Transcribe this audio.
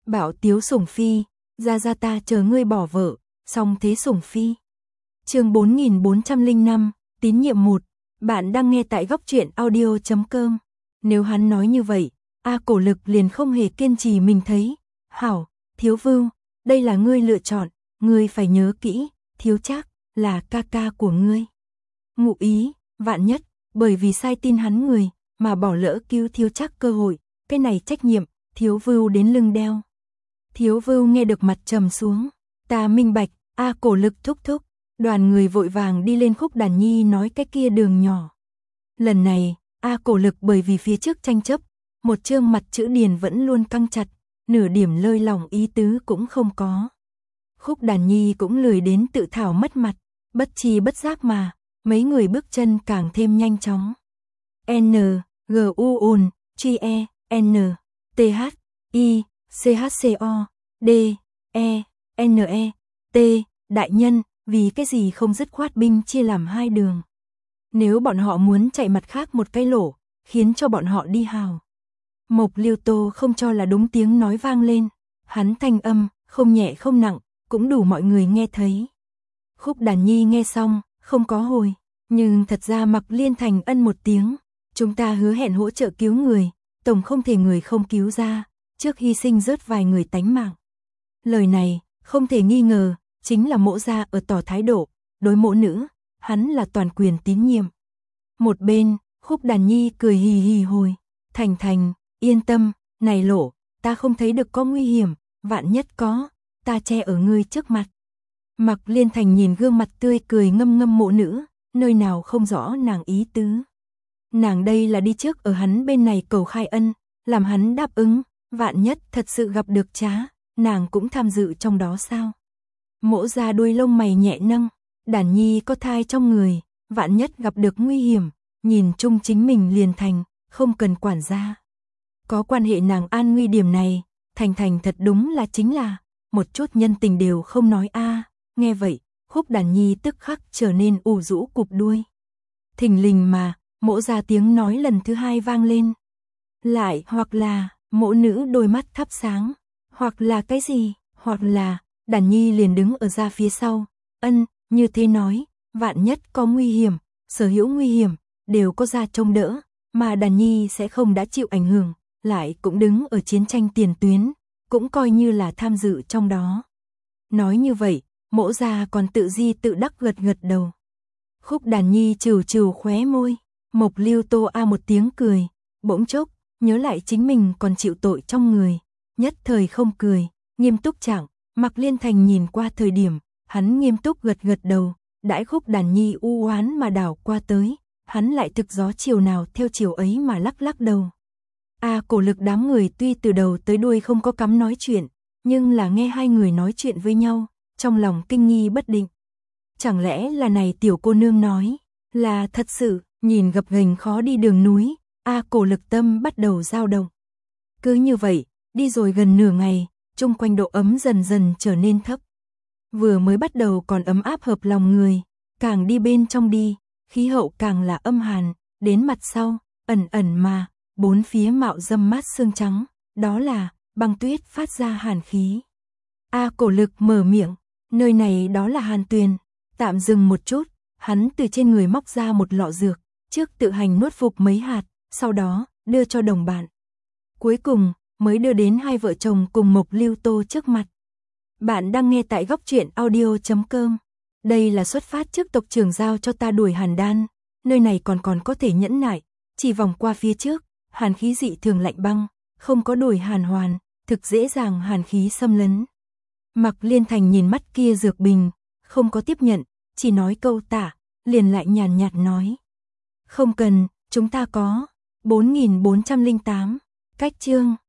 Bảo Tiếu Sủng Phi, ra ta chờ ngươi bỏ vợ, xong thế Sủng Phi. Chương 4405, tín nhiệm 1. Bạn đang nghe tại góc truyện audio.com. Nếu hắn nói như vậy, A Cổ Lực liền không hề kiên trì mình thấy. Hảo, Thiếu Vưu, đây là ngươi lựa chọn, ngươi phải nhớ kỹ, Thiếu Trác là ca ca của ngươi. Ngụ ý, vạn nhất, bởi vì sai tin hắn người, mà bỏ lỡ cứu Thiếu Trác cơ hội, cái này trách nhiệm, Thiếu Vưu đến lưng đeo. Thiếu Vưu nghe được mặt trầm xuống, ta minh bạch, A Cổ Lực thúc thúc. Đoàn người vội vàng đi lên Khúc Đàn Nhi nói cái kia đường nhỏ. Lần này, A Cổ Lực bởi vì phía trước tranh chấp, một chương mặt chữ điền vẫn luôn căng chặt, nửa điểm lơi lỏng ý tứ cũng không có. Khúc Đàn Nhi cũng lười đến tự thảo mất mặt, bất tri bất giác mà, mấy người bước chân càng thêm nhanh chóng. N, G U ùn, G E, N, T H, I, C H C O, D, E, N E, T, đại nhân, vì cái gì không dứt khoát binh chia làm hai đường. Nếu bọn họ muốn chạy mặt khác một cái lỗ, khiến cho bọn họ đi hào. Mộc Liêu Tô không cho là đúng tiếng nói vang lên, hắn thanh âm, không nhẹ không nặng, cũng đủ mọi người nghe thấy. Khúc Đàn Nhi nghe xong, không có hồi, nhưng thật ra Mặc Liên Thành ân một tiếng, chúng ta hứa hẹn hỗ trợ cứu người, tổng không thể người không cứu ra, trước hy sinh rớt vài người tánh mạng. Lời này, không thể nghi ngờ, chính là Mỗ gia ở tỏ thái độ, đối Mỗ nữ, hắn là toàn quyền tín nhiệm. Một bên, Khúc Đàn Nhi cười hì hì hồi, Thành Thành, yên tâm, này lỗ, ta không thấy được có nguy hiểm, vạn nhất có, ta che ở ngươi trước mặt. Mặc Liên Thành nhìn gương mặt tươi cười ngâm ngâm Mộ nữ, nơi nào không rõ nàng ý tứ. Nàng đây là đi trước ở hắn bên này cầu khai ân, làm hắn đáp ứng, vạn nhất thật sự gặp được trá, nàng cũng tham dự trong đó sao? Mỗ gia đuôi lông mày nhẹ nâng, Đàn Nhi có thai trong người, vạn nhất gặp được nguy hiểm, nhìn chung chính mình liền thành, không cần quản gia. Có quan hệ nàng an nguy điểm này, Thành Thành thật đúng là chính là, một chút nhân tình đều không nói a. Nghe vậy, Khúc Đàn Nhi tức khắc trở nên ủ rũ cụp đuôi. Thình lình mà, Mỗ gia tiếng nói lần thứ hai vang lên. Lại hoặc là, Mỗ nữ đôi mắt thắp sáng, hoặc là cái gì, hoặc là, Đàn Nhi liền đứng ở ra phía sau, ân, như thế nói, vạn nhất có nguy hiểm, sở hữu nguy hiểm, đều có ra trông đỡ, mà Đàn Nhi sẽ không đã chịu ảnh hưởng, lại cũng đứng ở chiến tranh tiền tuyến, cũng coi như là tham dự trong đó. Nói như vậy, Mỗ gia còn tự di tự đắc gật gật đầu. Khúc Đàn Nhi trừ trừ khóe môi, Mộc Liêu Tô a một tiếng cười, bỗng chốc, nhớ lại chính mình còn chịu tội trong người, nhất thời không cười, nghiêm túc chẳng. Mặc Liên Thành nhìn qua thời điểm, hắn nghiêm túc gật gật đầu, đãi Khúc Đàn Nhi u oán mà đảo qua tới, hắn lại thực gió chiều nào theo chiều ấy mà lắc lắc đầu. A Cổ Lực đám người tuy từ đầu tới đuôi không có cắm nói chuyện, nhưng là nghe hai người nói chuyện với nhau, trong lòng kinh nghi bất định. Chẳng lẽ là này tiểu cô nương nói, là thật sự, nhìn gập ghềnh khó đi đường núi, A Cổ Lực tâm bắt đầu dao động. Cứ như vậy, đi rồi gần nửa ngày, chung quanh độ ấm dần dần trở nên thấp. Vừa mới bắt đầu còn ấm áp hợp lòng người, càng đi bên trong đi, khí hậu càng là âm hàn, đến mặt sau, ẩn ẩn mà, bốn phía mạo dâm mát sương trắng, đó là băng tuyết phát ra hàn khí. A Cổ Lực mở miệng, nơi này đó là Hàn Tuyền, tạm dừng một chút, hắn từ trên người móc ra một lọ dược, trước tự hành nuốt phục mấy hạt, sau đó đưa cho đồng bạn. Cuối cùng, mới đưa đến hai vợ chồng cùng Mộc Liêu Tô trước mặt. Bạn đang nghe tại góc truyện audio.com. Đây là xuất phát trước tộc trưởng giao cho ta đuổi Hàn Đan, nơi này còn có thể nhẫn nại, chỉ vòng qua phía trước, hàn khí dị thường lạnh băng, không có đuổi Hàn Hoàn, thực dễ dàng hàn khí xâm lấn. Mặc Liên Thành nhìn mắt kia dược bình, không có tiếp nhận, chỉ nói câu tạ, liền lại nhàn nhạt nói. Không cần, chúng ta có. 4408, cách chương.